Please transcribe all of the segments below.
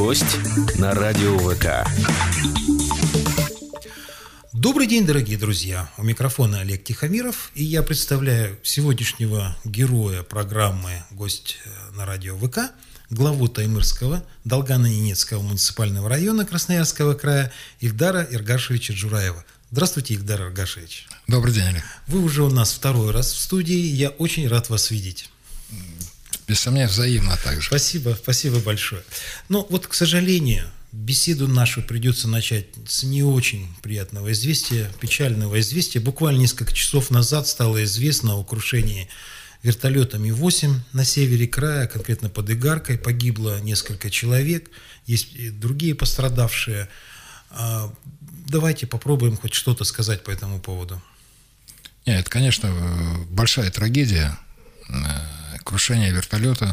Гость на радио ВК. Добрый день, дорогие друзья! У микрофона Олег Тихомиров, и я представляю сегодняшнего героя программы «Гость на радио ВК», главу Таймырского Долгано-Ненецкого муниципального района Красноярского края Ильдара Эргашевича Джураева. Здравствуйте, Ильдар Эргашевич. Добрый день, Олег. Вы уже у нас второй раз в студии, я очень рад вас видеть. Без сомнения, взаимно также. Спасибо большое. Но вот, к сожалению, беседу нашу придется начать с не очень приятного известия, печального известия. Буквально несколько часов назад стало известно о крушении вертолета Ми-8 на севере края, конкретно под Игаркой. Погибло несколько человек, есть и другие пострадавшие. Давайте попробуем хоть что-то сказать по этому поводу. Нет, это, конечно, большая трагедия. Крушение вертолета.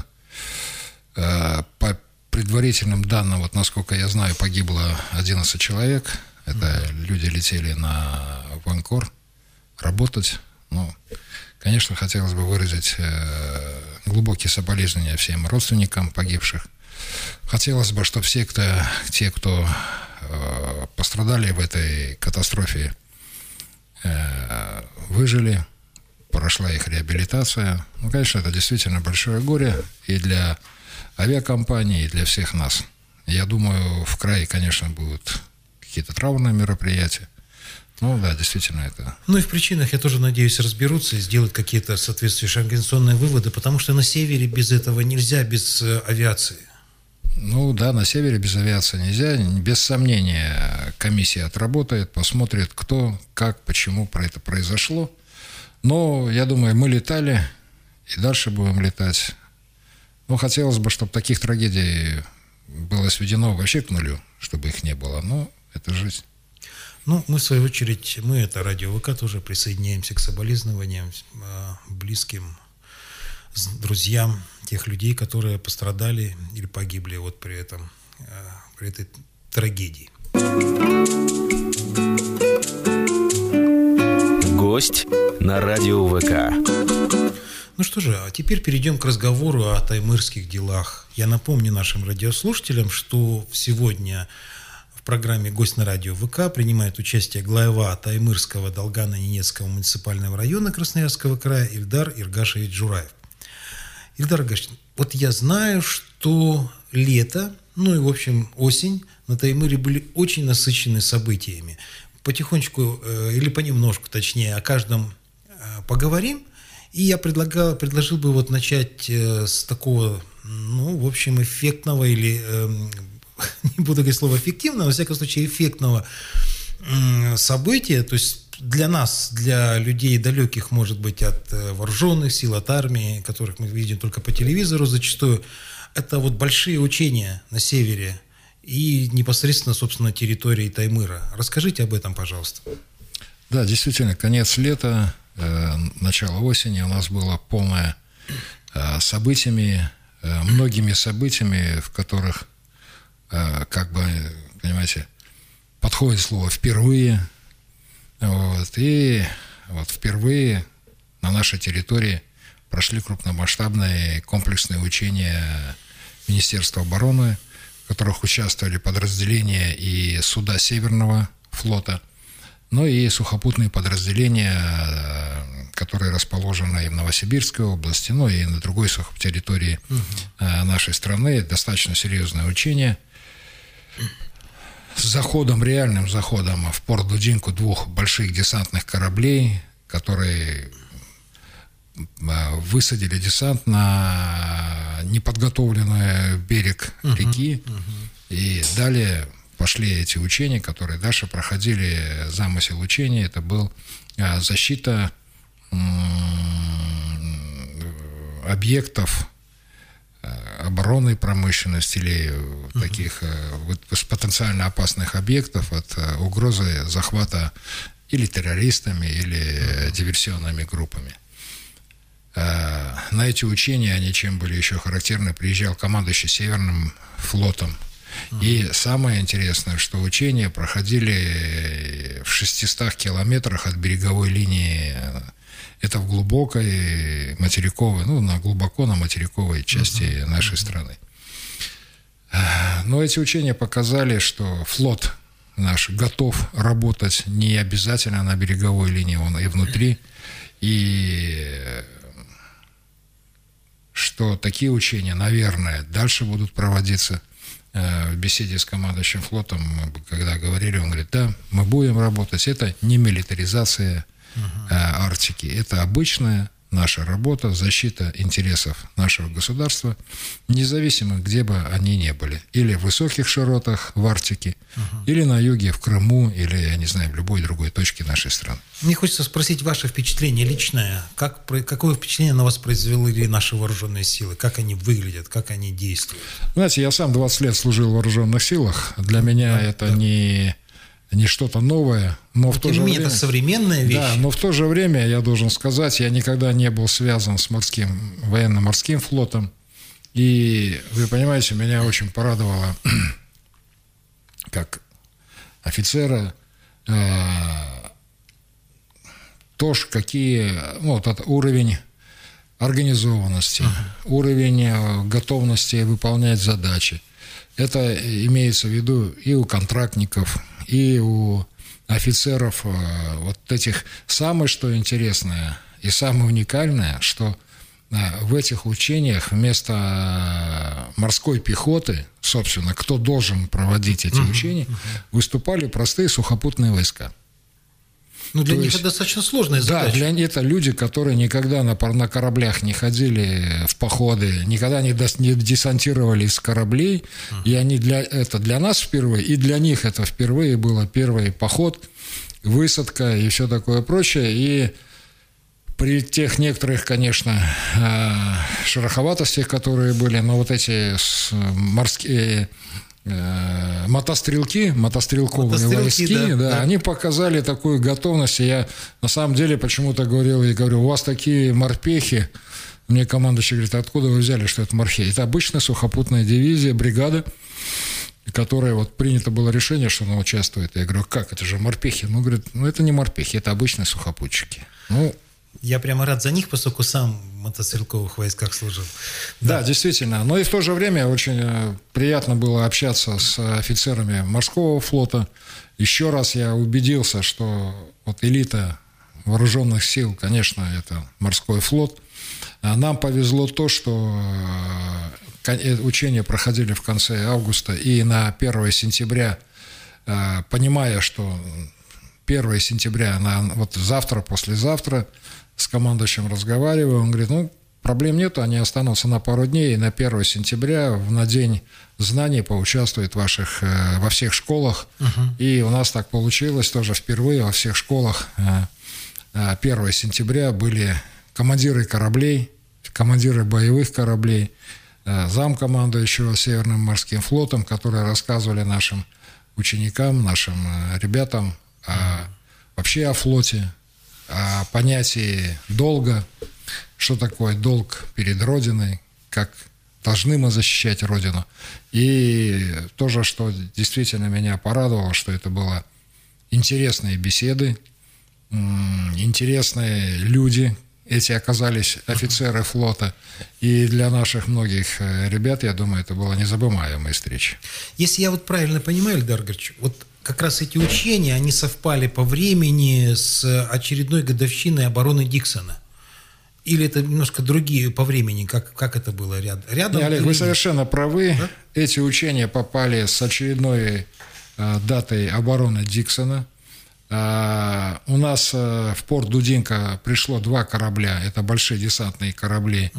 По предварительным данным, вот насколько я знаю, погибло 11 человек. Это люди летели на Ванкор работать. Ну, конечно, хотелось бы выразить глубокие соболезнования всем родственникам погибших. Хотелось бы, чтобы те, кто пострадали в этой катастрофе, выжили, прошла их реабилитация. Ну, конечно, это действительно большое горе и для авиакомпании, и для всех нас. Я думаю, в крае, конечно, будут какие-то траурные мероприятия. Ну да, действительно это. Ну и в причинах, я тоже надеюсь, разберутся и сделают какие-то соответствующие организационные выводы, потому что на севере без этого нельзя, без авиации. Ну да, на севере без авиации нельзя. Без сомнения, комиссия отработает, посмотрит, кто, как, почему про это произошло. Но, я думаю, мы летали и дальше будем летать. Ну, хотелось бы, чтобы таких трагедий было сведено вообще к нулю, чтобы их не было. Но это жизнь. Ну, мы, в свою очередь, это радио ВК, тоже присоединяемся к соболезнованиям близким, друзьям тех людей, которые пострадали или погибли вот при этой трагедии. Гость на радио ВК. Ну что же, а теперь перейдем к разговору о таймырских делах. Я напомню нашим радиослушателям, что сегодня в программе «Гость на радио ВК» принимает участие глава Таймырского Долгано-Ненецкого муниципального района Красноярского края Ильдар Эргашевич Джураев. Ильдар Эргашевич, вот я знаю, что лето, ну и, в общем, осень на Таймыре были очень насыщены событиями. Потихонечку, или понемножку, точнее, о каждом поговорим. И я предложил бы вот начать с такого, ну, в общем, эффектного или, не буду говорить слово эффективного, во всяком случае, эффектного события. То есть для нас, для людей далеких, может быть, от вооруженных сил, от армии, которых мы видим только по телевизору зачастую, это вот большие учения на севере и непосредственно, собственно, территории Таймыра. Расскажите об этом, пожалуйста. Да, действительно, конец лета, начало осени у нас было полное событиями, многими событиями, в которых, как бы, понимаете, подходит слово «впервые». Вот, и вот впервые на нашей территории прошли крупномасштабные комплексные учения Министерства обороны, в которых участвовали подразделения и суда Северного флота, но и сухопутные подразделения, которые расположены и в Новосибирской области, ну и на другой территории нашей страны. Достаточно серьезное учение. С заходом, реальным заходом в порт Дудинку 2 больших десантных кораблей, которые высадили десант на неподготовленный берег реки. И далее пошли эти учения, которые дальше проходили. Замысел учения — это был защита объектов оборонной промышленности или таких вот потенциально опасных объектов от угрозы захвата или террористами, или диверсионными группами. На эти учения, они чем были еще характерны, приезжал командующий Северным флотом. И самое интересное, что учения проходили в 600 километрах от береговой линии. Это в глубокой материковой, глубоко на материковой части нашей страны. Но эти учения показали, что флот наш готов работать не обязательно на береговой линии, он и внутри, и что такие учения, наверное, дальше будут проводиться. В беседе с командующим флотом, когда говорили, он говорит, да, мы будем работать, это не милитаризация Арктики, это обычная наша работа, защита интересов нашего государства, независимо, где бы они ни были. Или в высоких широтах в Арктике, или на юге, в Крыму, или, я не знаю, в любой другой точке нашей страны. Мне хочется спросить ваше впечатление личное. Какое впечатление на вас произвели наши вооруженные силы? Как они выглядят, как они действуют? Знаете, я сам 20 лет служил в вооруженных силах. Для меня это не что-то новое, но в то же время... это современная вещь. Да, но в то же время, я должен сказать, я никогда не был связан с военно-морским флотом. И, вы понимаете, меня очень порадовало, как офицера, то, этот уровень организованности, уровень готовности выполнять задачи. Это имеется в виду и у контрактников, и у офицеров вот этих. Самое, что интересное и самое уникальное, что в этих учениях вместо морской пехоты, собственно, кто должен проводить эти учения, выступали простые сухопутные войска. Ну, для них это достаточно сложная задача. Да, это люди, которые никогда на кораблях не ходили в походы, никогда не десантировались с кораблей, и это для нас впервые, и для них это впервые было первый поход, высадка и все такое прочее, и при тех некоторых, конечно, шероховатостях, которые были, но вот эти морские... мотострелковые войски, да, они показали такую готовность. Я на самом деле почему-то говорю, у вас такие морпехи. Мне командующий говорит, откуда вы взяли, что это морпехи? Это обычная сухопутная дивизия, бригада, которая вот принято было решение, что она участвует. Я говорю, как, это же морпехи? Ну, говорит, это не морпехи, это обычные сухопутчики. Я прямо рад за них, поскольку сам в мотострелковых войсках служил. Да, действительно. Но и в то же время очень приятно было общаться с офицерами морского флота. Еще раз я убедился, что вот элита вооруженных сил, конечно, это морской флот. Нам повезло то, что учения проходили в конце августа, и на 1 сентября, понимая, что 1 сентября, вот завтра, послезавтра, с командующим разговариваю, он говорит, проблем нету, они останутся на пару дней, и на 1 сентября на День знаний поучаствуют во всех школах. И у нас так получилось тоже впервые во всех школах 1 сентября были командиры кораблей, командиры боевых кораблей, замкомандующего Северным морским флотом, которые рассказывали нашим ученикам, нашим ребятам вообще о флоте, о понятии долга, что такое долг перед Родиной, как должны мы защищать Родину. И тоже, что действительно меня порадовало, что это были интересные беседы, интересные люди, эти оказались офицеры флота. И для наших многих ребят, я думаю, это была незабываемая встреча. Если я правильно понимаю, Эльдар Григорьевич, как раз эти учения, они совпали по времени с очередной годовщиной обороны Диксона. Или это немножко другие по времени? Как это было рядом? Олег, вы совершенно правы. Да? Эти учения попали с очередной датой обороны Диксона. У нас в порт Дудинка пришло 2 корабля. Это большие десантные корабли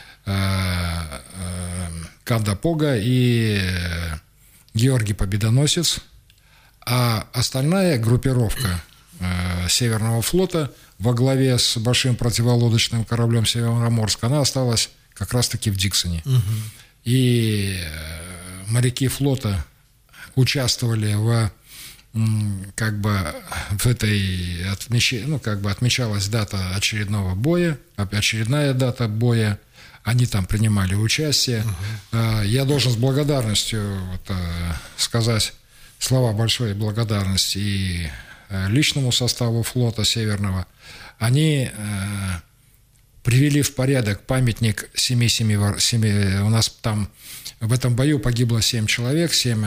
Кандапога и Георгий Победоносец. А остальная группировка Северного флота во главе с большим противолодочным кораблем Североморск, она осталась как раз-таки в Диксоне. И моряки флота участвовали в этой отмечалась дата очередного боя, очередная дата боя. Они там принимали участие. Я должен с благодарностью сказать слова большой благодарности и личному составу флота Северного. Они привели в порядок памятник у нас там в этом бою погибло 7 человек, 7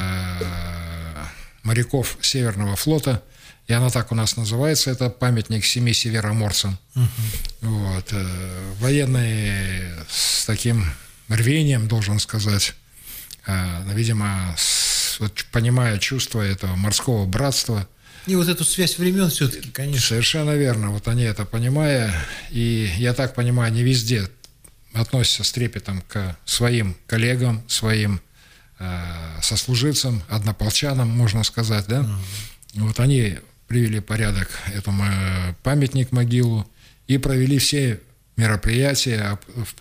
моряков Северного флота, и она так у нас называется, это памятник 7 североморцам. Вот. Военные с таким рвением, должен сказать, видимо, понимая чувство этого морского братства. И вот эту связь времен все-таки, конечно. Совершенно верно. Вот они это понимая, и я так понимаю, не везде относятся с трепетом к своим коллегам, своим сослуживцам, однополчанам, можно сказать, да. Вот они привели в порядок эту памятник, могилу, и провели все мероприятия,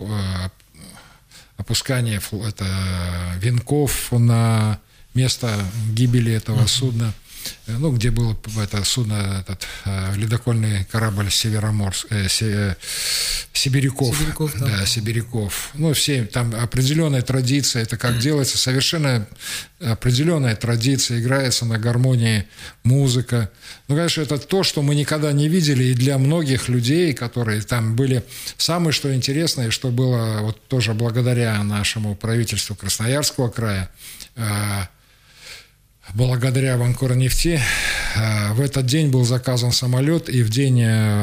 опускание венков на место гибели этого судна, ну, где было это судно, ледокольный корабль Сибиряков. Да, Сибиряков. Ну, все, там определенная традиция, это как делается, совершенно определенная традиция, играется на гармонии музыка. Ну, конечно, это то, что мы никогда не видели, и для многих людей, которые там были, самое, что интересное, что было вот тоже благодаря нашему правительству Красноярского края, благодаря Ванкорнефти, в этот день был заказан самолет, и в день,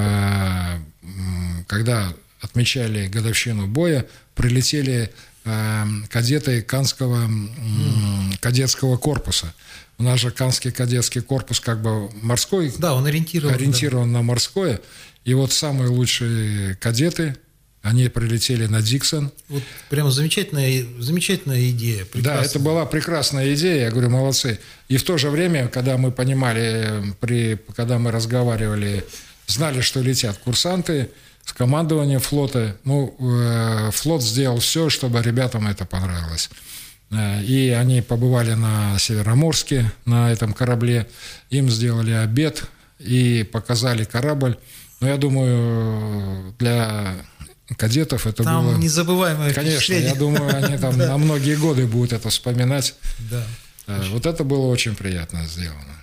когда отмечали годовщину боя, прилетели кадеты Канского кадетского корпуса. У нас же Канский кадетский корпус как бы морской. Да, он ориентирован на морское. И вот самые лучшие кадеты, они прилетели на Диксон. Вот прямо замечательная идея. Прекрасная. Да, это была прекрасная идея, я говорю, молодцы. И в то же время, когда мы понимали, когда мы разговаривали, знали, что летят курсанты с командованием флота, флот сделал все, чтобы ребятам это понравилось. И они побывали на Североморске, на этом корабле, им сделали обед и показали корабль. Но я думаю, для кадетов это там было... незабываемое впечатление. Конечно, я думаю, они там на многие годы будут это вспоминать. Да. Вот это было очень приятно сделано.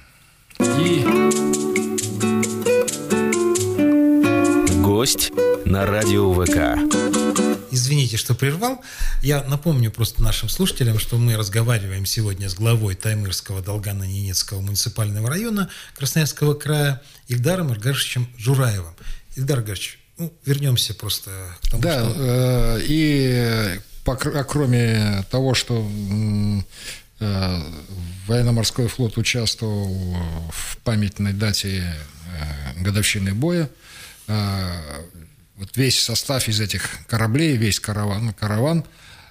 Гость на радио ВК. Извините, что прервал. Я напомню просто нашим слушателям, что мы разговариваем сегодня с главой Таймырского Долгано-Ненецкого муниципального района Красноярского края Ильдаром Эргашевичем Жураевым. Ильдар Эргашевич, вернемся просто к тому, да, что... и кроме того, что военно-морской флот участвовал в памятной дате годовщины боя, вот весь состав из этих кораблей, весь караван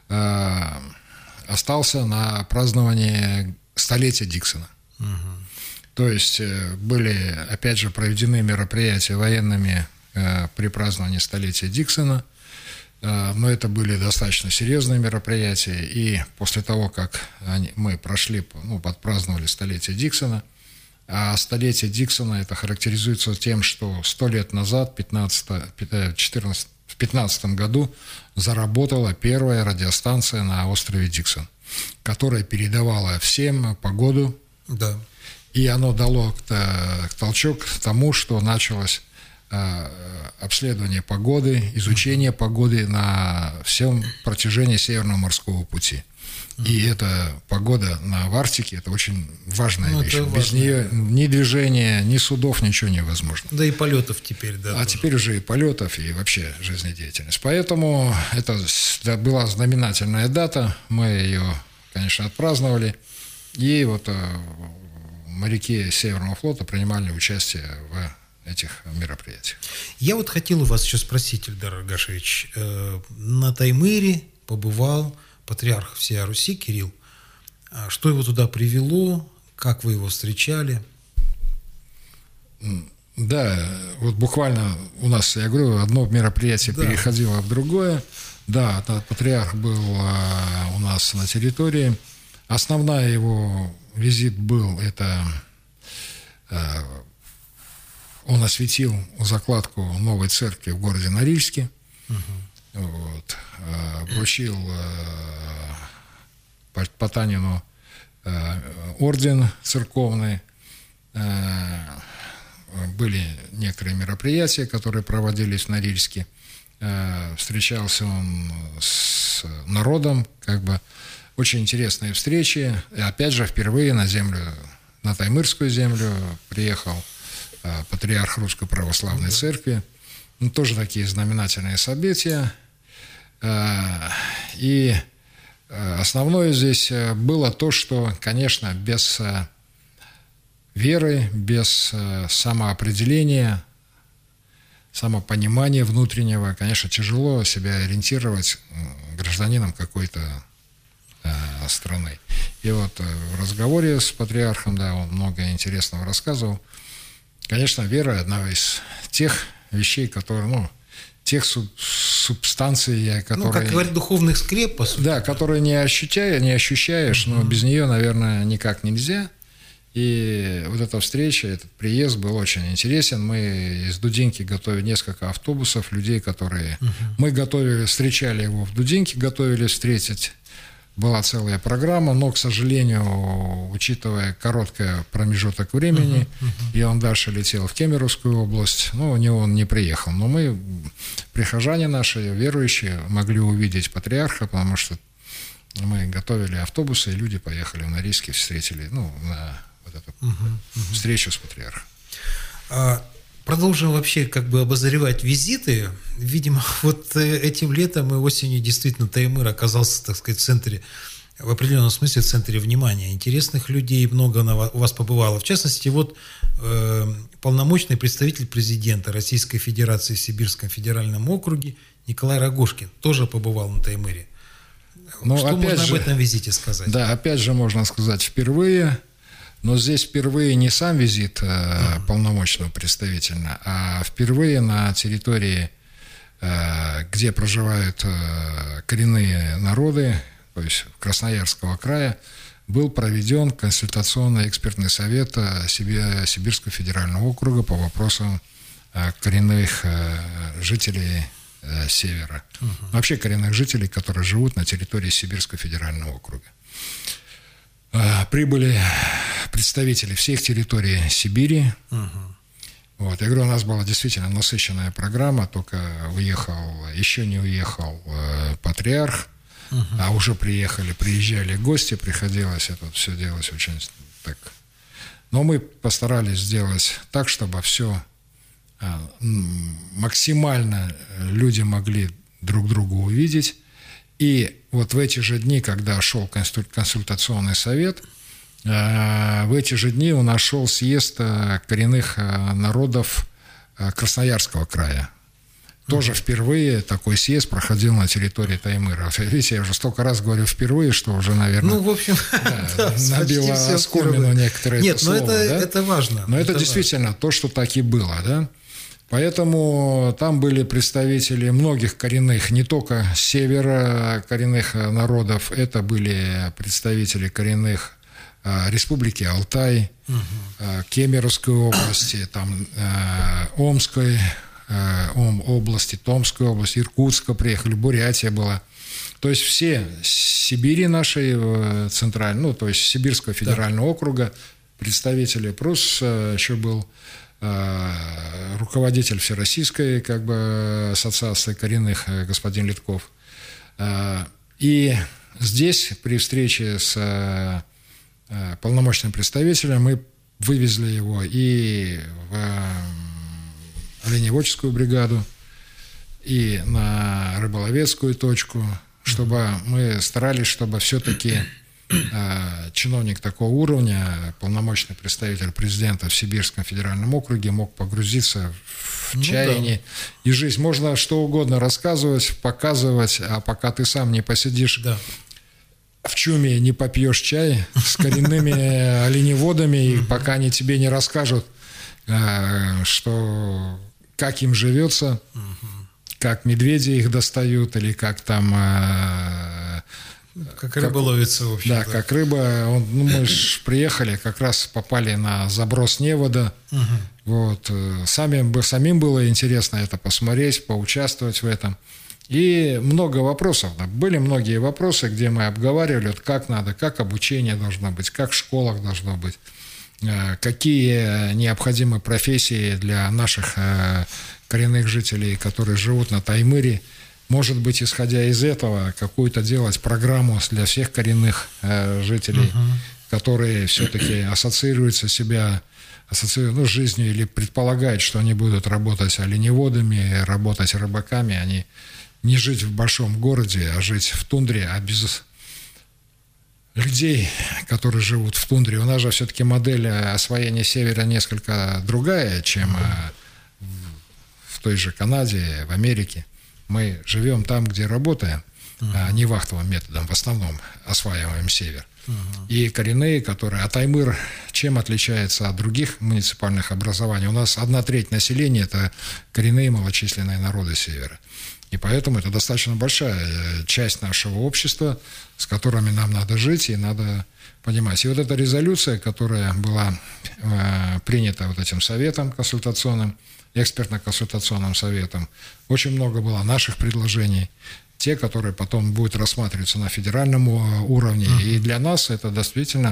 остался на праздновании столетия Диксона. То есть были, опять же, проведены мероприятия военными при праздновании столетия Диксона, но это были достаточно серьезные мероприятия, и после того, как мы прошли, подпраздновали столетие Диксона, а столетие Диксона это характеризуется тем, что 100 лет назад, в 15 году, заработала первая радиостанция на острове Диксон, которая передавала всем погоду, да. И оно дало толчок к тому, что началось обследование погоды, изучение погоды на всем протяжении Северного морского пути. И эта погода в Арктике – это очень важная вещь. Без нее ни движения, ни судов, ничего невозможно. Да и полетов теперь, да. А тоже. Теперь уже и полетов, и вообще жизнедеятельность. Поэтому это была знаменательная дата. Мы ее, конечно, отпраздновали. И вот моряки Северного флота принимали участие в этих мероприятиях. Я вот хотел у вас еще спросить, Ильдар Эргашевич. На Таймыре побывал патриарх всея Руси Кирилл. Что его туда привело? Как вы его встречали? Да, вот буквально у нас, я говорю, одно мероприятие переходило в другое. Да, патриарх был у нас на территории. Основной его визит был, это он осветил закладку новой церкви в городе Норильске. Вот. Вручил Потанину орден церковный. Были некоторые мероприятия, которые проводились в Норильске. Встречался он с народом, как бы очень интересные встречи. И опять же, впервые на землю, на Таймырскую землю приехал патриарх Русской Православной Церкви. Ну, тоже такие знаменательные события. И основное здесь было то, что, конечно, без веры, без самоопределения, самопонимания внутреннего, конечно, тяжело себя ориентировать гражданином какой-то страны. И вот в разговоре с патриархом, да, он много интересного рассказывал. Конечно, вера – одна из тех вещей, которые, тех субстанций, которые... как говорят, духовных скреп, по сути. Да, которые не ощущаешь, но без нее, наверное, никак нельзя. И вот эта встреча, этот приезд был очень интересен. Мы из Дудинки готовили несколько автобусов, людей, которые... Мы встречали его в Дудинке, готовились встретить. Была целая программа, но, к сожалению, учитывая короткий промежуток времени, и он дальше летел в Кемеровскую область, он не приехал. Но мы, прихожане наши, верующие, могли увидеть патриарха, потому что мы готовили автобусы, и люди поехали в Норильск, встретили, на вот эту встречу с патриархом. Продолжим вообще обозревать визиты. Видимо, вот этим летом и осенью действительно Таймыр оказался, так сказать, в определенном смысле в центре внимания. Интересных людей много у вас побывало. В частности, полномочный представитель президента Российской Федерации в Сибирском федеральном округе Николай Рогожкин тоже побывал на Таймыре. Что можно об этом визите сказать? Да, опять же можно сказать впервые. Но здесь впервые не сам визит полномочного представителя, а впервые на территории, где проживают коренные народы, то есть Красноярского края, был проведен консультационно-экспертный совет Сибирского федерального округа по вопросам коренных жителей Севера. Вообще коренных жителей, которые живут на территории Сибирского федерального округа. Прибыли представители всех территорий Сибири. Я говорю, у нас была действительно насыщенная программа, только еще не уехал патриарх, а уже приезжали гости, приходилось это все делать очень так. Но мы постарались сделать так, чтобы все максимально люди могли друг друга увидеть. И вот в эти же дни, когда шел консультационный совет, в эти же дни у нас шел съезд коренных народов Красноярского края. Тоже впервые такой съезд проходил на территории Таймыра. Видите, я уже столько раз говорю впервые, что уже, наверное, набило оскомину некоторые это слово. Нет, но это важно. Но это действительно то, что так и было, да? Поэтому там были представители многих коренных, не только с севера коренных народов, это были представители коренных Республики Алтай, Кемеровской области, там, Омской области, Томской области, Иркутска приехали, Бурятия была. То есть все Сибири нашей центральной, то есть Сибирского федерального округа, представители, плюс еще был руководитель Всероссийской ассоциации коренных господин Литков. И здесь при встрече с полномочным представителем мы вывезли его и в оленеводческую бригаду, и на рыболовецкую точку, чтобы мы старались, чтобы все-таки чиновник такого уровня, полномочный представитель президента в Сибирском федеральном округе мог погрузиться в чаяние и жизнь. Можно что угодно рассказывать, показывать, а пока ты сам не посидишь в чуме, не попьешь чай с коренными оленеводами, и пока они тебе не расскажут, как им живется, как медведи их достают, или как там... Как рыба ловится, в общем. Да, как рыба. Мы же приехали, как раз попали на заброс невода. Самим было интересно это посмотреть, поучаствовать в этом. И много вопросов. Были многие вопросы, где мы обговаривали, как надо, как обучение должно быть, как в школах должно быть. какие необходимы профессии для наших коренных жителей, которые живут на Таймыре. Может быть, исходя из этого, какую-то делать программу для всех коренных жителей, которые все-таки ассоциируются себя с жизнью или предполагают, что они будут работать оленеводами, работать рыбаками, они не жить в большом городе, а жить в тундре, а без людей, которые живут в тундре. У нас же все-таки модель освоения севера несколько другая, чем в той же Канаде, в Америке. Мы живем там, где работаем, а не вахтовым методом, в основном осваиваем север. И коренные, которые... А Таймыр чем отличается от других муниципальных образований? У нас 1/3 населения – это коренные малочисленные народы севера. И поэтому это достаточно большая часть нашего общества, с которыми нам надо жить и надо понимать. И вот эта резолюция, которая была принята вот этим советом консультационным, экспертно-консультационным советом, очень много было наших предложений, те, которые потом будут рассматриваться на федеральном уровне. И для нас это действительно,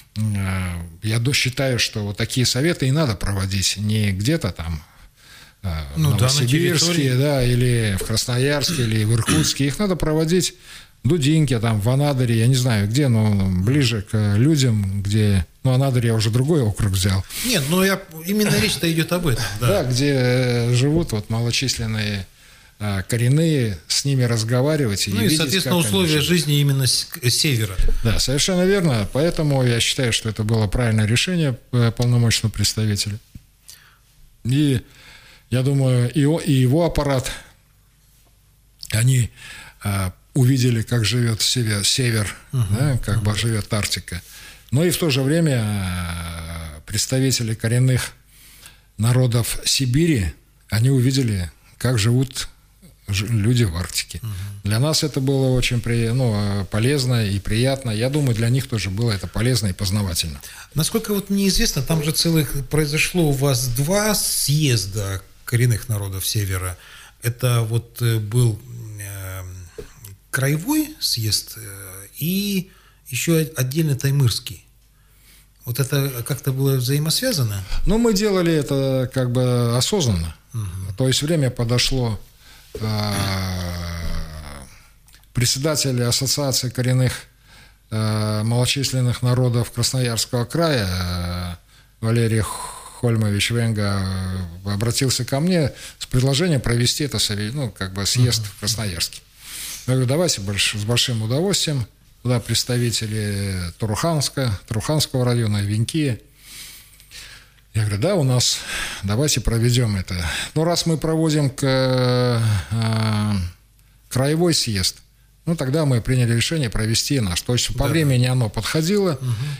я считаю, что вот такие советы и надо проводить не где-то там, в Новосибирске, или в Красноярске, или в Иркутске. Их надо проводить в Дудинке, там, в Анадыре, я не знаю где, но ближе к людям, где... Анадырь я уже другой округ взял. Нет, именно речь-то идет об этом. Да, где живут вот малочисленные коренные, с ними разговаривать. И видеть, соответственно, условия жизни именно с севера. Да, совершенно верно. Поэтому я считаю, что это было правильное решение полномочного представителя. И я думаю, и его аппарат, они увидели, как живет север, как бы живет Арктика. Но и в то же время представители коренных народов Сибири, они увидели, как живут люди в Арктике. Для нас это было очень полезно и приятно. Я думаю, для них тоже было это полезно и познавательно. Насколько мне известно, там же произошло у вас 2 съезда коренных народов Севера. Это был краевой съезд и еще отдельно таймырский. Вот это как-то было взаимосвязано? Мы делали это как бы осознанно. То есть время подошло. Председатель Ассоциации коренных малочисленных народов Красноярского края Валерий Хольмович Венга обратился ко мне с предложением провести это съезд в Красноярске. Я говорю, давайте с большим удовольствием. Туда представители Туруханского района, Венки. Я говорю, да, у нас, давайте проведем это. Раз мы проводим краевой съезд, тогда мы приняли решение провести наш. То есть по времени оно подходило,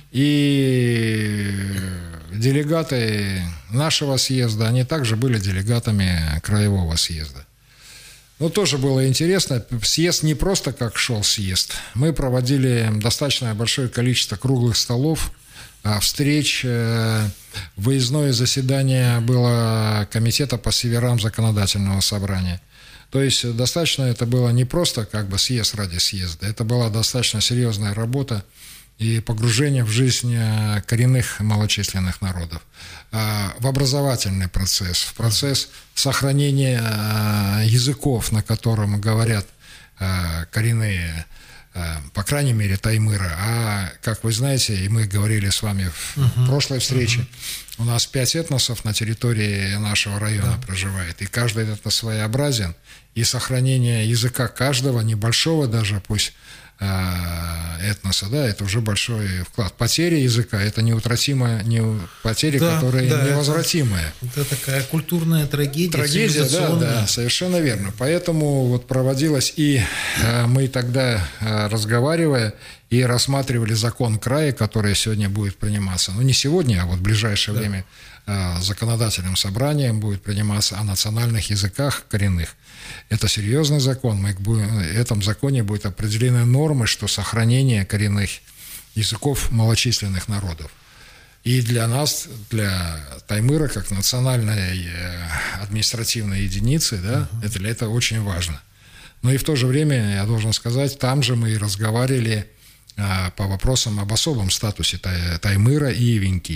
и делегаты нашего съезда, они также были делегатами краевого съезда. Тоже было интересно. Съезд не просто как шел съезд. Мы проводили достаточно большое количество круглых столов, встреч, выездное заседание было комитета по северам законодательного собрания. То есть достаточно это было не просто как бы съезд ради съезда, это была достаточно серьезная работа и погружение в жизнь коренных малочисленных народов, в образовательный процесс, в процесс сохранения языков, на котором говорят коренные, по крайней мере, Таймыра. А, как вы знаете, и мы говорили с вами в прошлой встрече, у нас 5 этносов на территории нашего района проживает, и каждый этнос своеобразен, и сохранение языка каждого, небольшого даже, пусть этноса, это уже большой вклад. Потеря языка – это неутратимая, потери, которые невозвратимые. Это такая культурная трагедия. Трагедия, да, совершенно верно. Поэтому проводилось, и мы тогда, разговаривая, и рассматривали закон края, который сегодня будет приниматься. Не сегодня, а в ближайшее время законодательным собранием будет приниматься о национальных языках коренных. Это серьезный закон. В этом законе будут определены нормы, что сохранение коренных языков малочисленных народов. И для нас, для Таймыра, как национальной административной единицы, это очень важно. Но и в то же время, я должен сказать, там же мы и разговаривали по вопросам об особом статусе Таймыра и Венкии.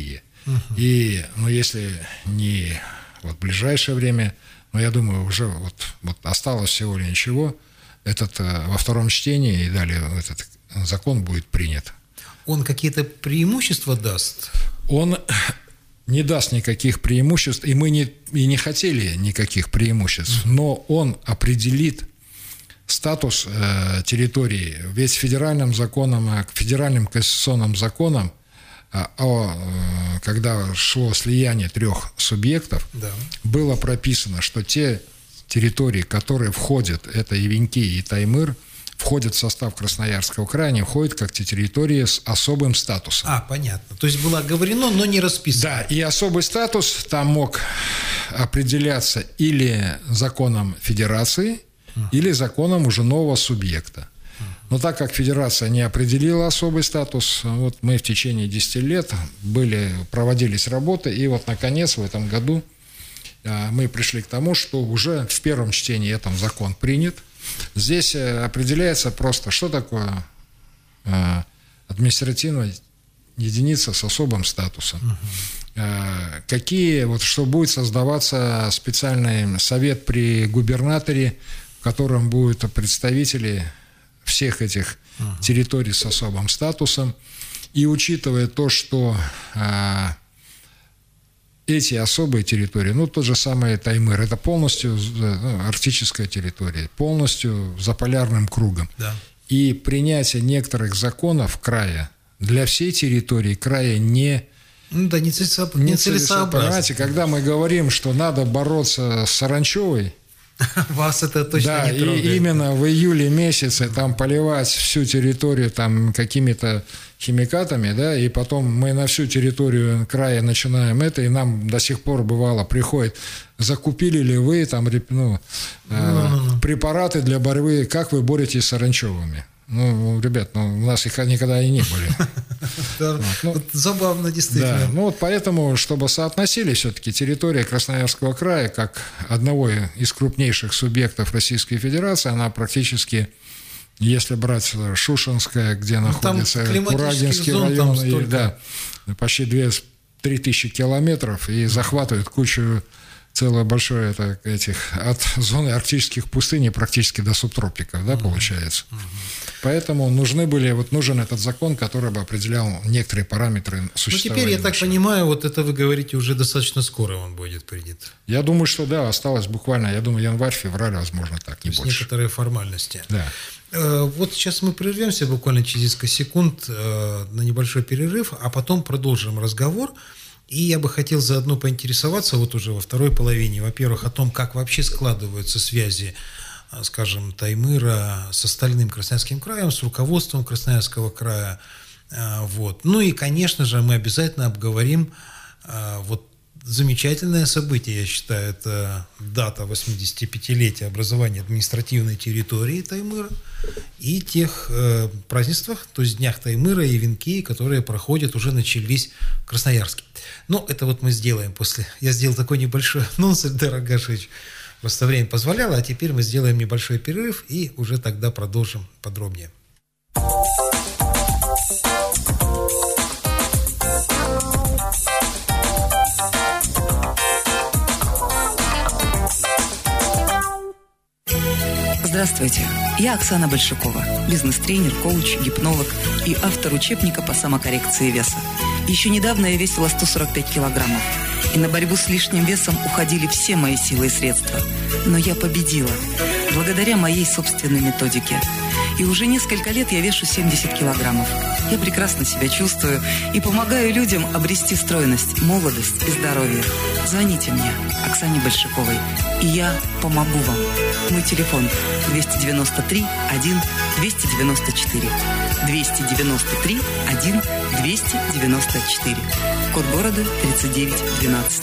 И, если не в ближайшее время, но я думаю, уже вот осталось всего ли ничего, во втором чтении и далее этот закон будет принят. Он какие-то преимущества даст? Он не даст никаких преимуществ, и мы не хотели никаких преимуществ, но он определит статус территории. Ведь федеральным конституционным законом, когда шло слияние 3 субъектов, было прописано, что те территории, которые входят, это и Венки, и Таймыр, входят в состав Красноярского края, они входят как те территории с особым статусом. Понятно. То есть было оговорено, но не расписано. Да, и особый статус там мог определяться или законом федерации, или законом уже нового субъекта. Но так как федерация не определила особый статус, мы в течение 10 лет проводились работы, и наконец в этом году мы пришли к тому, что уже в первом чтении этот закон принят. Здесь определяется просто, что такое административная единица с особым статусом. Что будет создаваться специальный совет при губернаторе, в котором будут представители всех этих территорий с особым статусом. И учитывая то, что эти особые территории, тот же самый Таймыр, это полностью арктическая территория, полностью за полярным кругом. Да. И принятие некоторых законов края для всей территории края нецелесообразно. Понимаете, когда мы говорим, что надо бороться с саранчевой, вас это точно не трогает. И именно в июле месяце поливать всю территорию какими-то химикатами, и потом мы на всю территорию края начинаем и нам до сих пор бывало приходит, закупили ли вы препараты для борьбы, как вы боретесь с саранчевыми? Ребят, у нас их никогда и не были. Забавно, действительно. Да, поэтому, чтобы соотносили все-таки территория Красноярского края как одного из крупнейших субъектов Российской Федерации, она практически, если брать Шушенская, где находится Курагинский район, почти 2-3 тысячи километров, и захватывает целое большое от зоны арктических пустынь практически до субтропиков, получается. Поэтому нужен этот закон, который бы определял некоторые параметры существования. Теперь, я так понимаю, это вы говорите, уже достаточно скоро он будет принят. Я думаю, что да, осталось буквально, январь-февраль, возможно, так, не больше. Некоторые формальности. Да. Сейчас мы прервемся буквально через несколько секунд на небольшой перерыв, а потом продолжим разговор. И я бы хотел заодно поинтересоваться уже во второй половине, во-первых, о том, как вообще складываются связи, скажем, Таймыра с остальным Красноярским краем, с руководством Красноярского края. И, конечно же, мы обязательно обговорим замечательное событие, я считаю, это дата 85-летия образования административной территории Таймыра и тех празднествах, то есть днях Таймыра и Венки, которые уже начались в Красноярске. Это мы сделаем после. Я сделал такой небольшой анонс, Эльдар Агашевич. Просто время позволяло, а теперь мы сделаем небольшой перерыв и уже тогда продолжим подробнее. Здравствуйте, я Оксана Большакова, бизнес-тренер, коуч, гипнолог и автор учебника по самокоррекции веса. Еще недавно я весила 145 килограммов, и на борьбу с лишним весом уходили все мои силы и средства. Но я победила, благодаря моей собственной методике. И уже несколько лет я вешу 70 килограммов. Я прекрасно себя чувствую и помогаю людям обрести стройность, молодость и здоровье. Звоните мне, Оксане Большаковой, и я помогу вам. Мой телефон 293 1 294. 293 1 294. Код города 3912.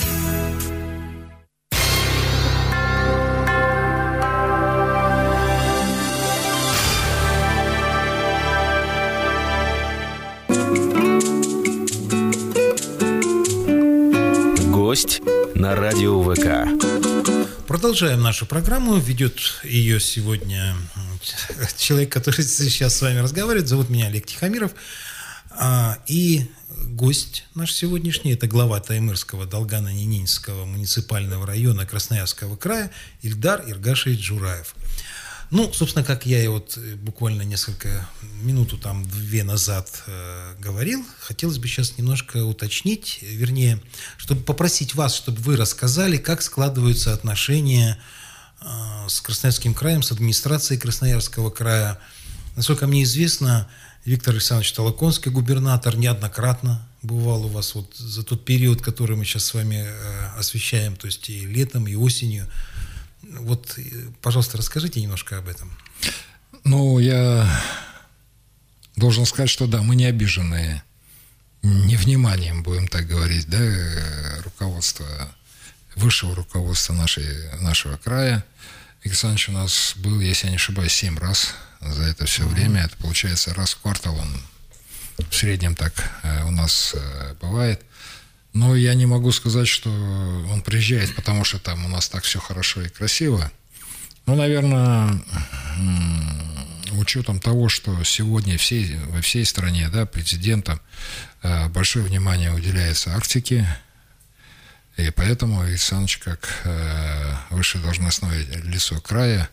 Гость на радио ВК. Продолжаем нашу программу. Ведет ее сегодня человек, который сейчас с вами разговаривает. Зовут меня Олег Тихомиров. И гость наш сегодняшний – это глава Таймырского Долгано-Ненинского муниципального района Красноярского края Ильдар Иргашевич Джураев. Ну, собственно, как я и вот буквально несколько минут, там, 2 назад говорил, хотелось бы сейчас немножко уточнить, вернее, чтобы попросить вас, чтобы вы рассказали, как складываются отношения с Красноярским краем, с администрацией Красноярского края. Насколько мне известно, Виктор Александрович Толоконский, губернатор, неоднократно бывал у вас вот за тот период, который мы сейчас с вами освещаем, то есть и летом, и осенью. Вот, пожалуйста, расскажите немножко об этом. Ну, я должен сказать, что да, мы не обижены невниманием, будем так говорить, да, руководства, высшего руководства нашего края. Виктор Александрович у нас был, если я не ошибаюсь, 7 раз за это все время. Это получается раз в квартал он в среднем так у нас бывает. Но я не могу сказать, что он приезжает, потому что там у нас так все хорошо и красиво. Ну, наверное, учетом того, что сегодня во всей стране, да, президентом большое внимание уделяется Арктике, и поэтому Виктор Александрович, как высшее должностное лицо края,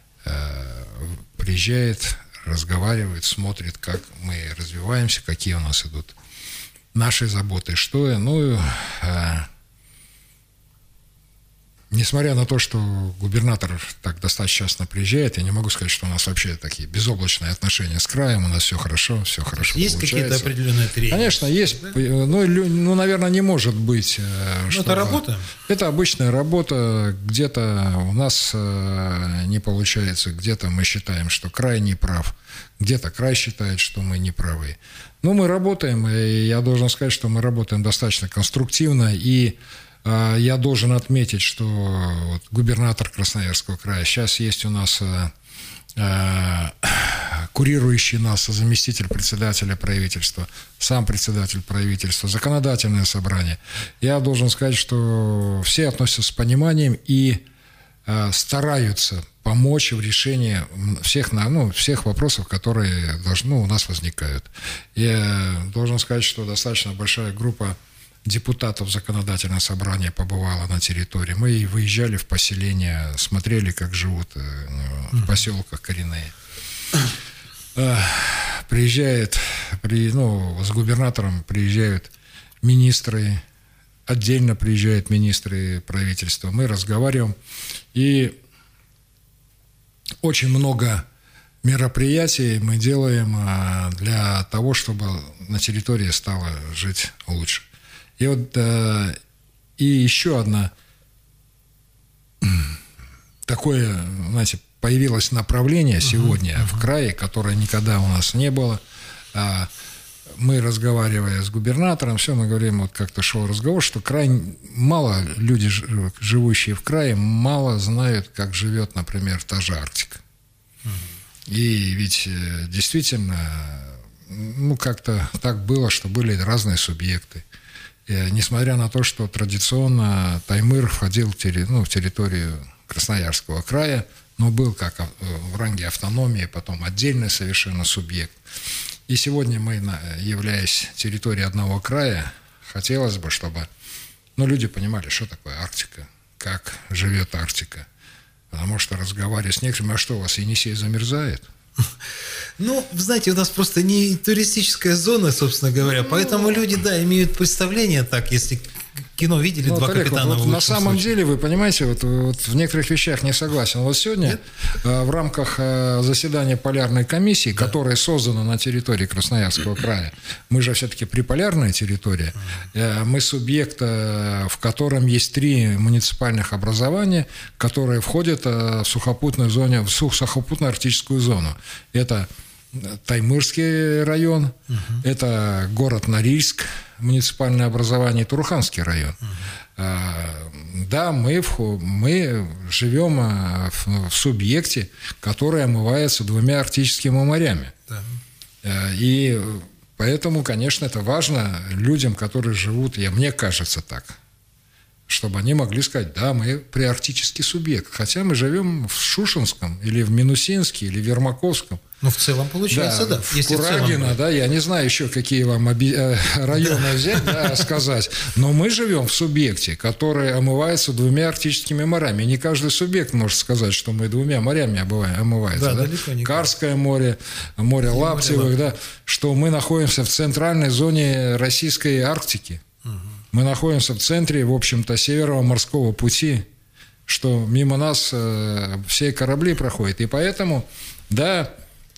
приезжает, разговаривает, смотрит, как мы развиваемся, какие у нас идут наши заботы, что. Ну, несмотря на то, что губернатор так достаточно часто приезжает, я не могу сказать, что у нас вообще такие безоблачные отношения с краем, у нас все хорошо есть получается. Какие-то определенные трения? Конечно, есть. Да? Ну, наверное, не может быть. Это работа? Это обычная работа. Где-то у нас не получается, где-то мы считаем, что край не прав, где-то край считает, что мы не правы. Но мы работаем, и я должен сказать, что мы работаем достаточно конструктивно, и я должен отметить, что вот губернатор Красноярского края, сейчас есть у нас курирующий нас заместитель председателя правительства, сам председатель правительства, законодательное собрание. Я должен сказать, что все относятся с пониманием и стараются помочь в решении всех вопросов, которые у нас возникают. Я должен сказать, что достаточно большая группа депутатов законодательного собрания побывала на территории. Мы выезжали в поселения, смотрели, как живут в поселках коренные. С губернатором приезжают министры, отдельно приезжают министры правительства. Мы разговариваем, и очень много мероприятий мы делаем для того, чтобы на территории стало жить лучше. И вот и еще одна такое, знаете, появилось направление сегодня в крае, которое никогда у нас не было. Мы, разговаривая с губернатором, мы говорим, вот как-то шел разговор, что мало люди, живущие в крае, мало знают, как живет, например, та же Арктика. И ведь действительно, как-то так было, что были разные субъекты. И, несмотря на то, что традиционно Таймыр входил в территорию Красноярского края, но был как в ранге автономии, потом отдельный совершенно субъект. И сегодня мы, являясь территорией одного края, хотелось бы, чтобы люди понимали, что такое Арктика, как живет Арктика. Потому что, разговаривая с некоторыми, а что, у вас Енисей замерзает? Ну, знаете, у нас просто не туристическая зона, собственно говоря, поэтому люди, имеют представление так, если кино видели «Два капитана». На самом деле, вы понимаете, вот в некоторых вещах не согласен. Вот сегодня в рамках заседания полярной комиссии, которая создана на территории Красноярского края, мы же все-таки приполярная территория, мы субъект, в котором есть 3 муниципальных образования, которые входят в сухопутно-арктическую зону. Это Таймырский район, это город Норильск, муниципальное образование, Туруханский район. Да, мы живем в субъекте, который омывается 2 арктическими морями. И поэтому, конечно, это важно людям, которые живут, мне кажется так, чтобы они могли сказать, да, мы приарктический субъект, хотя мы живем в Шушенском или в Минусинске или в Ермаковском Ну, в целом получается, да. В Курагино, да, я не знаю еще, какие вам районы взять, да, сказать, но мы живем в субъекте, который омывается 2 арктическими морями. Не каждый субъект может сказать, что мы 2 морями омывается. Да, да? Карское море, море Лаптевых, да, что мы находимся в центральной зоне российской Арктики. Мы находимся в центре, в общем-то, Северного морского пути, что мимо нас все корабли проходят. И поэтому, да,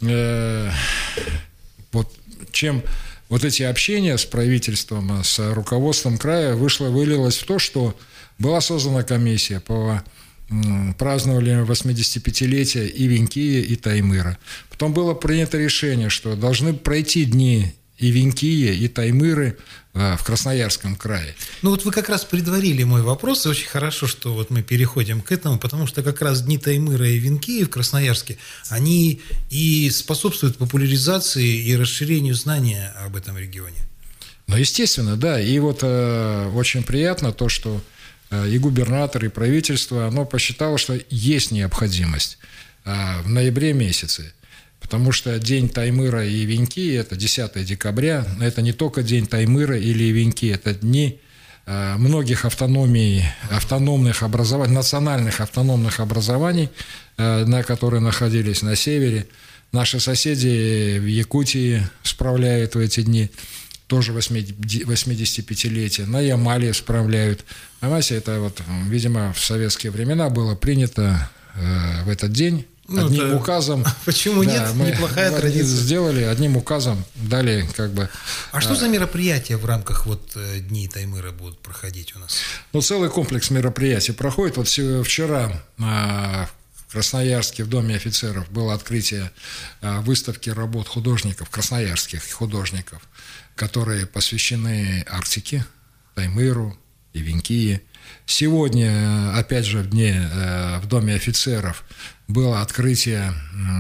вот чем вот эти общения с правительством, с руководством края вылилось в то, что была создана комиссия по празднованию 85-летия и Венкия, и Таймыра. Потом было принято решение, что должны пройти дни и Венкия, и Таймыры в Красноярском крае. Ну вот вы как раз предварили мой вопрос, и очень хорошо, что вот мы переходим к этому, потому что как раз дни Таймыра и Венкия в Красноярске, они и способствуют популяризации и расширению знания об этом регионе. Ну, естественно, да. И вот очень приятно то, что и губернатор, и правительство, оно посчитало, что есть необходимость в ноябре месяце. Потому что день Таймыра и Венкии – это 10 декабря. Это не только день Таймыра или Венкии, это дни многих автономных образований, национальных автономных образований, которые находились на севере. Наши соседи в Якутии справляют в эти дни тоже 85-летие. На Ямале справляют. Понимаете, это вот, видимо, в советские времена было принято в этот день. Одним указом. Почему нет? Неплохая традиция. Сделали, одним указом дали как бы. А что за мероприятия в рамках вот Дней Таймыра будут проходить у нас? Ну, целый комплекс мероприятий проходит. Вот вчера в Красноярске в Доме офицеров было открытие выставки работ художников, красноярских художников, которые посвящены Арктике, Таймыру и Венкии. Сегодня, опять же, в Доме офицеров было открытие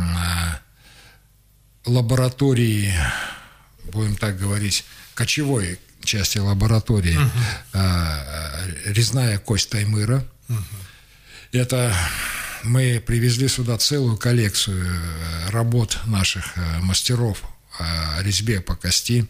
лаборатории, будем так говорить, кочевой части лаборатории, резная кость Таймыра. Это мы привезли сюда целую коллекцию работ наших мастеров о резьбе по кости.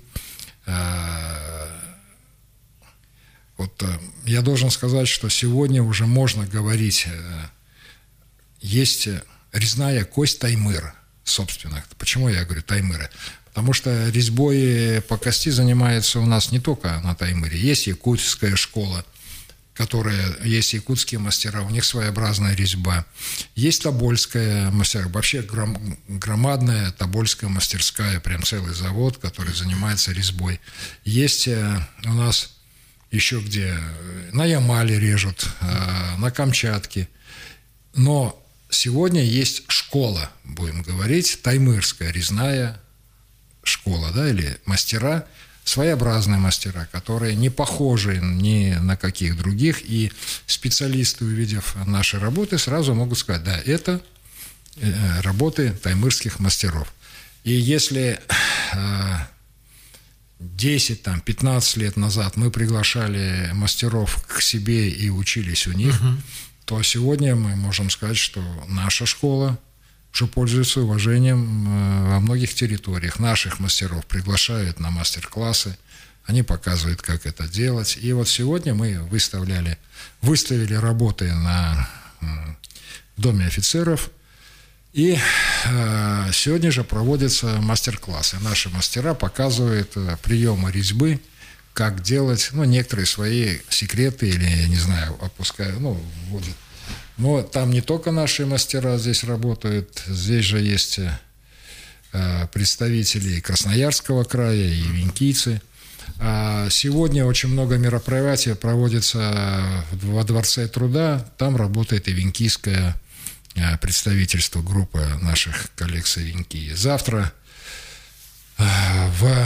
Вот я должен сказать, что сегодня уже можно говорить, есть резная кость Таймыра, собственно. Почему я говорю Таймыра? Потому что резьбой по кости занимается у нас не только на Таймыре. Есть якутская школа, есть якутские мастера, у них своеобразная резьба. Есть тобольская мастера, вообще громадная тобольская мастерская, прям целый завод, который занимается резьбой. Есть у нас еще где на Ямале режут, на Камчатке. Но сегодня есть школа, будем говорить, таймырская резная школа, да, или мастера, своеобразные мастера, которые не похожи ни на каких других, и специалисты, увидев наши работы, сразу могут сказать, да, это работы таймырских мастеров. И если 10-15 лет назад мы приглашали мастеров к себе и учились у них, то сегодня мы можем сказать, что наша школа уже пользуется уважением во многих территориях. Наших мастеров приглашают на мастер-классы, они показывают, как это делать. И вот сегодня мы выставили работы в Доме офицеров, и сегодня же проводятся мастер-классы. Наши мастера показывают приемы резьбы, как делать, некоторые свои секреты или, я не знаю, вводят. Но там не только наши мастера здесь работают, здесь же есть представители Красноярского края и венкийцы. Сегодня очень много мероприятий проводится во Дворце труда, там работает и венкийское представительство, группа наших коллег с Венкии. Завтра в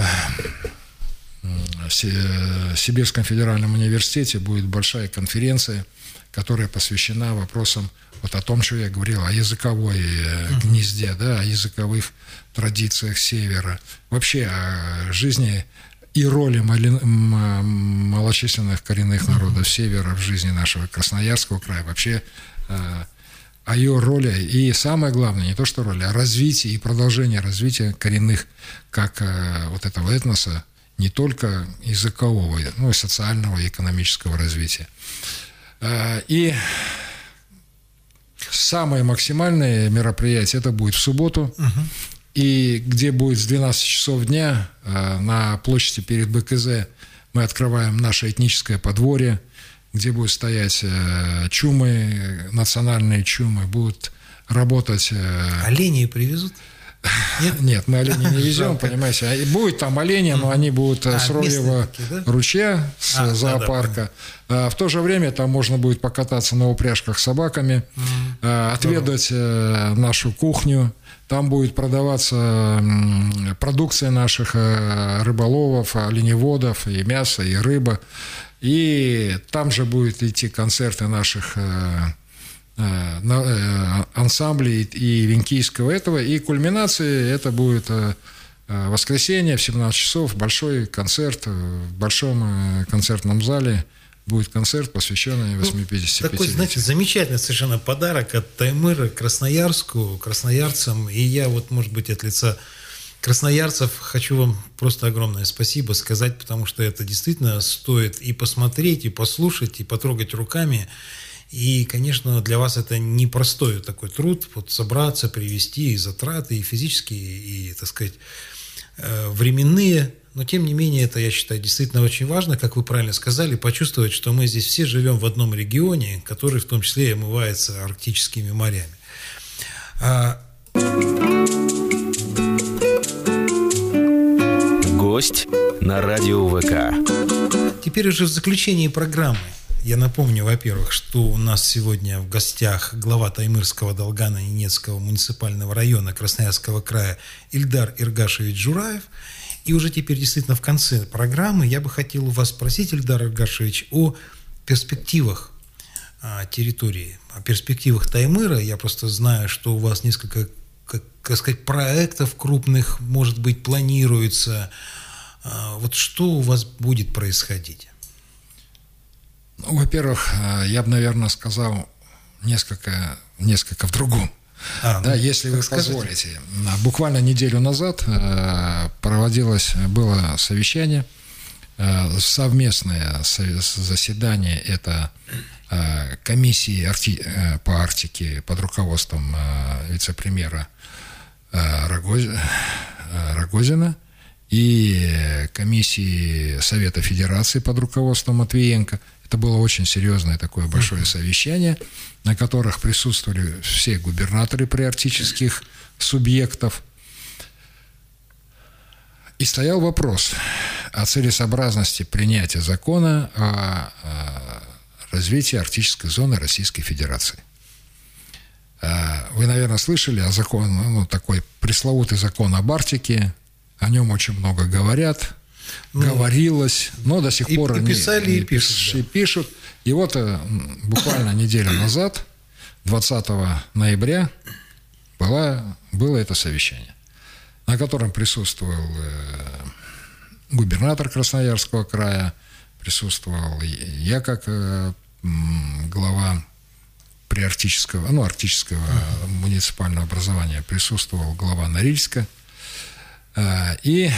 Сибирском федеральном университете будет большая конференция, которая посвящена вопросам вот о том, что я говорил, о языковой гнезде, да, о языковых традициях Севера, вообще о жизни и роли малочисленных коренных народов Севера в жизни нашего Красноярского края, вообще о ее роли, и самое главное, не то что роли, а развитие и продолжение развития коренных, как вот этого этноса, не только языкового, но и социального, и экономического развития. И самое максимальное мероприятие это будет в субботу, и где будет с 12 часов дня на площади перед БКЗ мы открываем наше этническое подворье, где будут стоять чумы, национальные чумы, будут работать... Оленей привезут? Нет, мы оленей не везем, понимаете. Будет там олени, но они будут с Ролевого ручья, с зоопарка. В то же время там можно будет покататься на упряжках с собаками, отведать нашу кухню. Там будет продаваться продукция наших рыболовов, оленеводов, и мясо, и рыба. И там же будут идти концерты наших ансамблей и венкийского этого. И кульминацией это будет воскресенье в 17 часов, большой концерт в большом концертном зале. Будет концерт, посвященный 855-летию. Такой, знаете, замечательный совершенно подарок от Таймыра Красноярску, красноярцам. И я вот, может быть, от лица красноярцев хочу вам просто огромное спасибо сказать, потому что это действительно стоит и посмотреть, и послушать, и потрогать руками. И, конечно, для вас это непростой такой труд, вот собраться, привести и затраты, и физические, и, так сказать, временные. Но, тем не менее, это, я считаю, действительно очень важно, как вы правильно сказали, почувствовать, что мы здесь все живем в одном регионе, который в том числе и омывается арктическими морями. Гость на радио ВК. Теперь уже в заключении программы я напомню, во-первых, что у нас сегодня в гостях глава Таймырского Долгано-Ненецкого муниципального района Красноярского края Ильдар Иргашевич Жураев. И уже теперь действительно в конце программы я бы хотел у вас спросить, Ильдар Иргашевич, о перспективах территории, о перспективах Таймыра. Я просто знаю, что у вас несколько, как сказать, проектов крупных, может быть, планируется. Вот что у вас будет происходить? Ну, во-первых, я бы, наверное, сказал несколько в другом. Если вы позволите. Буквально неделю назад было совещание, совместное заседание, это комиссии по Арктике под руководством вице-премьера Рогозина и комиссии Совета Федерации под руководством Матвиенко. Это было очень серьезное такое большое совещание, на которых присутствовали все губернаторы приарктических субъектов. И стоял вопрос о целесообразности принятия закона о развитии арктической зоны Российской Федерации. Вы, наверное, слышали о законе, такой пресловутый закон об Арктике, о нем очень много говорят. Говорилось, но до сих пор они писали, и пишут. И вот буквально неделю назад, 20 ноября, было это совещание, на котором присутствовал губернатор Красноярского края, присутствовал я как глава приарктического, арктического муниципального образования, присутствовал глава Норильска. И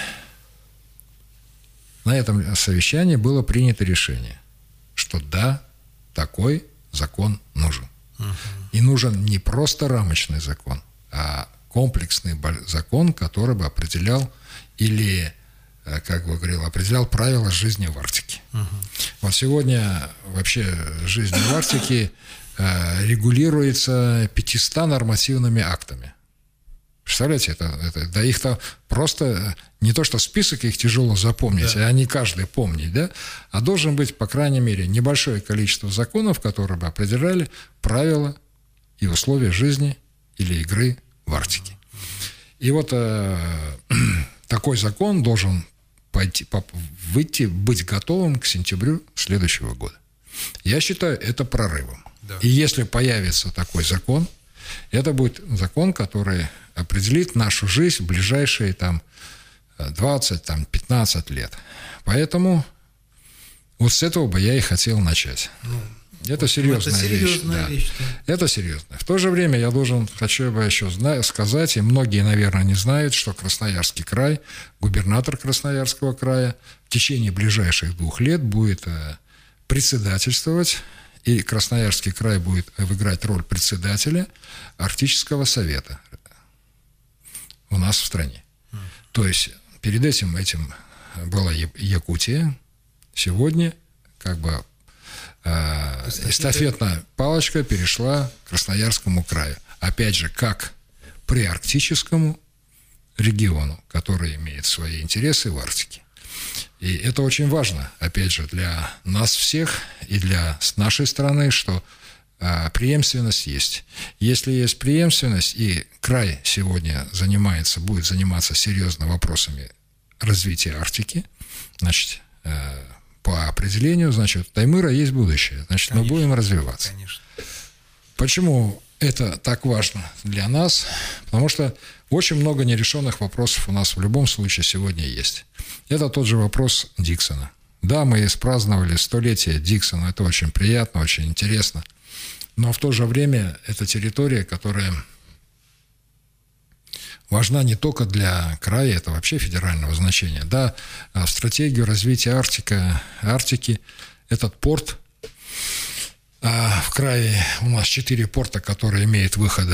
на этом совещании было принято решение, что да, такой закон нужен. И нужен не просто рамочный закон, а комплексный закон, который бы определял или, как бы говорил, определял правила жизни в Арктике. Вот сегодня вообще жизнь в Арктике регулируется 500 нормативными актами. Представляете, да их-то просто не то, что список их тяжело запомнить, а не каждый помнит, да? А должен быть, по крайней мере, небольшое количество законов, которые бы определяли правила и условия жизни или игры в Арктике. И вот такой закон должен быть готовым к сентябрю следующего года. Я считаю это прорывом. Да. И если появится такой закон, это будет закон, который определит нашу жизнь в ближайшие 20-15 лет. Поэтому вот с этого бы я и хотел начать. Это серьезная вещь. Да. Вещь, да. Это серьезно. В то же время я хочу бы еще сказать, и многие, наверное, не знают, что Красноярский край, губернатор Красноярского края в течение ближайших 2 лет будет председательствовать, и Красноярский край будет играть роль председателя Арктического совета у нас в стране. То есть перед этим была Якутия, сегодня как бы эстафетная палочка перешла к Красноярскому краю. Опять же, как приарктическому региону, который имеет свои интересы в Арктике. И это очень важно, опять же, для нас всех и для нашей страны, что преемственность есть. Если есть преемственность, и край сегодня будет заниматься серьезно вопросами развития Арктики, значит, по определению, значит, у Таймыра есть будущее. Значит, конечно, мы будем развиваться. Конечно. Почему это так важно для нас? Потому что очень много нерешенных вопросов у нас в любом случае сегодня есть. Это тот же вопрос Диксона. Да, мы праздновали 100-летие Диксона. Это очень приятно, очень интересно. Но в то же время это территория, которая важна не только для края, это вообще федерального значения. Да, в стратегию развития Арктики этот порт, в крае у нас 4 порта, которые имеют выходы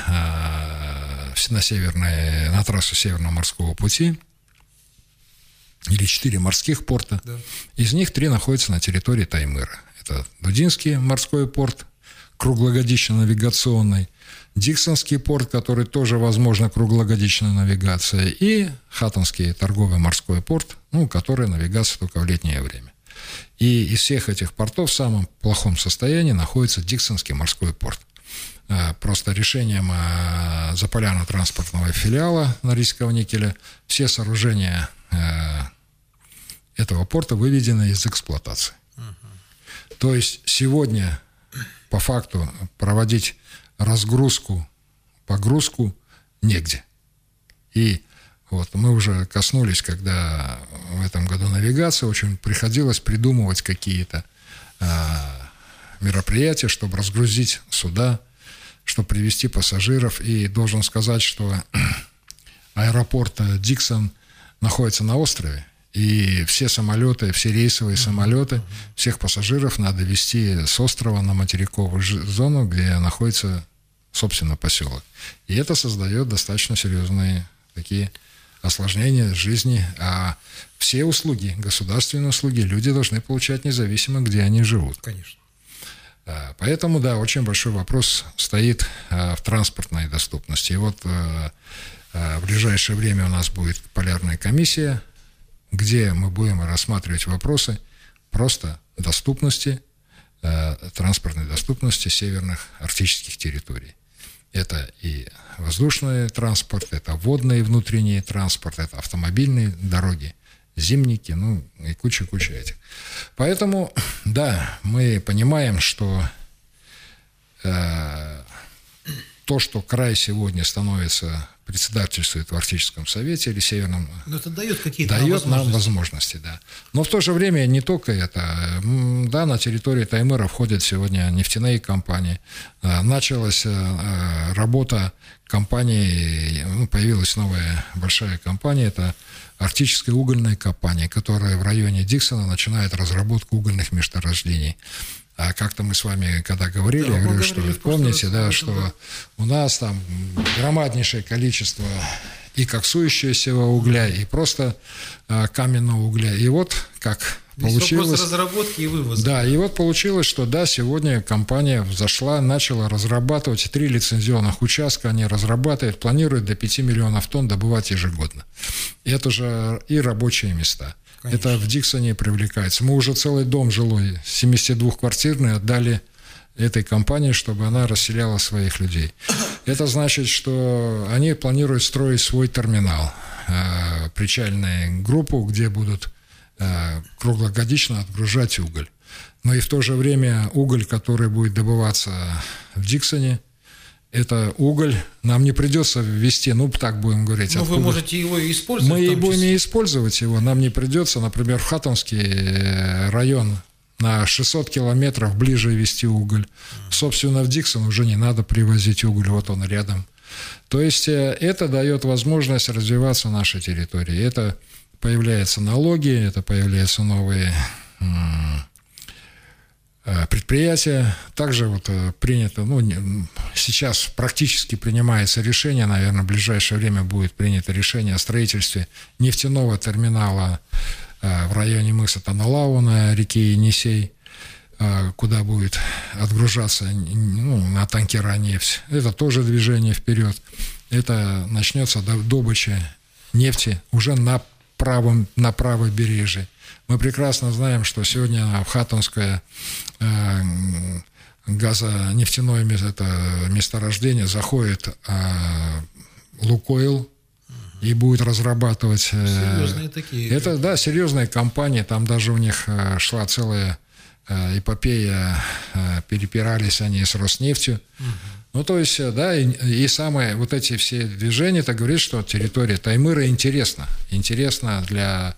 на трассу Северного морского пути, или 4 морских порта. Да. Из них 3 находятся на территории Таймыра. Это Дудинский морской порт, круглогодично навигационный, Диксонский порт, который тоже, возможно, круглогодичная навигация, и Хатонский торговый морской порт, который навигация только в летнее время. И из всех этих портов в самом плохом состоянии находится Диксонский морской порт. Просто решением Заполярно-транспортного филиала Норильского никеля все сооружения этого порта выведены из эксплуатации. То есть сегодня по факту проводить разгрузку, погрузку негде. И вот мы уже коснулись, когда в этом году навигация, очень приходилось придумывать какие-то мероприятия, чтобы разгрузить суда, чтобы привезти пассажиров. И должен сказать, что аэропорт Диксон находится на острове, и все самолеты, все рейсовые самолеты, всех пассажиров надо везти с острова на материковую зону, где находится, собственно, поселок. И это создает достаточно серьезные такие осложнения жизни. А все услуги, государственные услуги, люди должны получать независимо, где они живут. Конечно. Поэтому, да, очень большой вопрос стоит в транспортной доступности. И вот в ближайшее время у нас будет полярная комиссия, где мы будем рассматривать вопросы просто доступности, транспортной доступности северных арктических территорий. Это и воздушный транспорт, это водный и внутренний транспорт, это автомобильные дороги, зимники, и куча этих. Поэтому, да, мы понимаем, что то, что край сегодня председательствует в Арктическом совете или Северном, это дает какие-то нам возможности, да. Но в то же время не только это. Да, на территории Таймыра входят сегодня нефтяные компании. Началась работа компании, появилась новая большая компания, это Арктическая угольная компания, которая в районе Диксона начинает разработку угольных месторождений. А как-то мы с вами, когда говорили, я говорю, что помните, да, что у нас там громаднейшее количество и коксующегося угля, и просто каменного угля. И вот как получилось... Вопрос разработки и вывоза. Да, и вот получилось, что да, сегодня компания начала разрабатывать 3 лицензионных участка, они разрабатывают, планируют до 5 миллионов тонн добывать ежегодно. И это же и рабочие места. Конечно. Это в Диксоне привлекается. Мы уже целый дом жилой, 72-квартирный, отдали этой компании, чтобы она расселяла своих людей. Это значит, что они планируют строить свой терминал, причальную группу, где будут круглогодично отгружать уголь. Но и в то же время уголь, который будет добываться в Диксоне, это уголь, нам не придется ввести, так будем говорить. Но вы можете его использовать. Мы будем использовать его, нам не придется, например, в Хатонский район на 600 километров ближе везти уголь. Собственно, в Диксон уже не надо привозить уголь, вот он рядом. То есть это дает возможность развиваться нашей территории. Это появляются налоги, это появляются новые предприятия. Также вот принято, сейчас практически принимается решение, наверное, в ближайшее время будет принято решение о строительстве нефтяного терминала в районе мыса Таналау на реке Енисей, куда будет отгружаться на танкера нефть. Это тоже движение вперед. Это начнется добыча нефти уже на правобережье. Мы прекрасно знаем, что сегодня в Хатонское газонефтяное месторождение заходит Лукойл и будет разрабатывать... Серьезные такие. Это, да, серьезная компания. Там даже у них шла целая эпопея, перепирались они с Роснефтью. То есть, да, и самые вот эти все движения, это говорит, что территория Таймыра интересна. Интересна для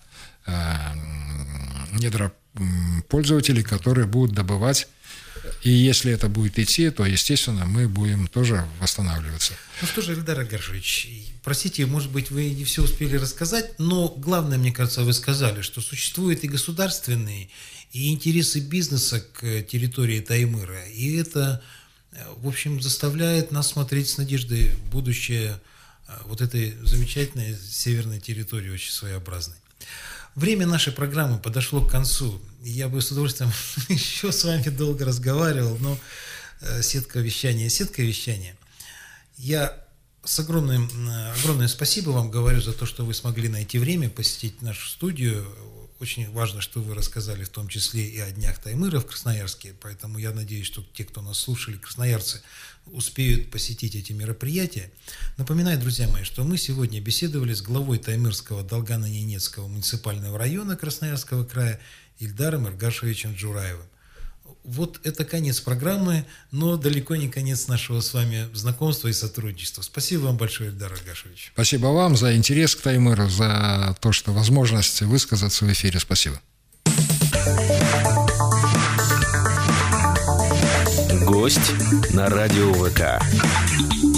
недропользователей, которые будут добывать. И если это будет идти, то, естественно, мы будем тоже восстанавливаться. Ну что же, Ильдар Агашевич, простите, может быть, вы не все успели рассказать, но главное, мне кажется, вы сказали, что существуют и государственные, и интересы бизнеса к территории Таймыра. И это, в общем, заставляет нас смотреть с надеждой в будущее вот этой замечательной северной территории, очень своеобразной. Время нашей программы подошло к концу. Я бы с удовольствием еще с вами долго разговаривал, но сетка вещания. Я с огромное спасибо вам говорю за то, что вы смогли найти время посетить нашу студию. Очень важно, что вы рассказали в том числе и о Днях Таймыра в Красноярске, поэтому я надеюсь, что те, кто нас слушали, красноярцы, успеют посетить эти мероприятия. Напоминаю, друзья мои, что мы сегодня беседовали с главой Таймырского Долгано-Ненецкого муниципального района Красноярского края Ильдаром Эргашевичем Джураевым. Вот это конец программы, но далеко не конец нашего с вами знакомства и сотрудничества. Спасибо вам большое, Ильдар Эргашевич. Спасибо вам за интерес к Таймыру, за то, что возможность высказаться в эфире. Спасибо. Гость на радио ВК.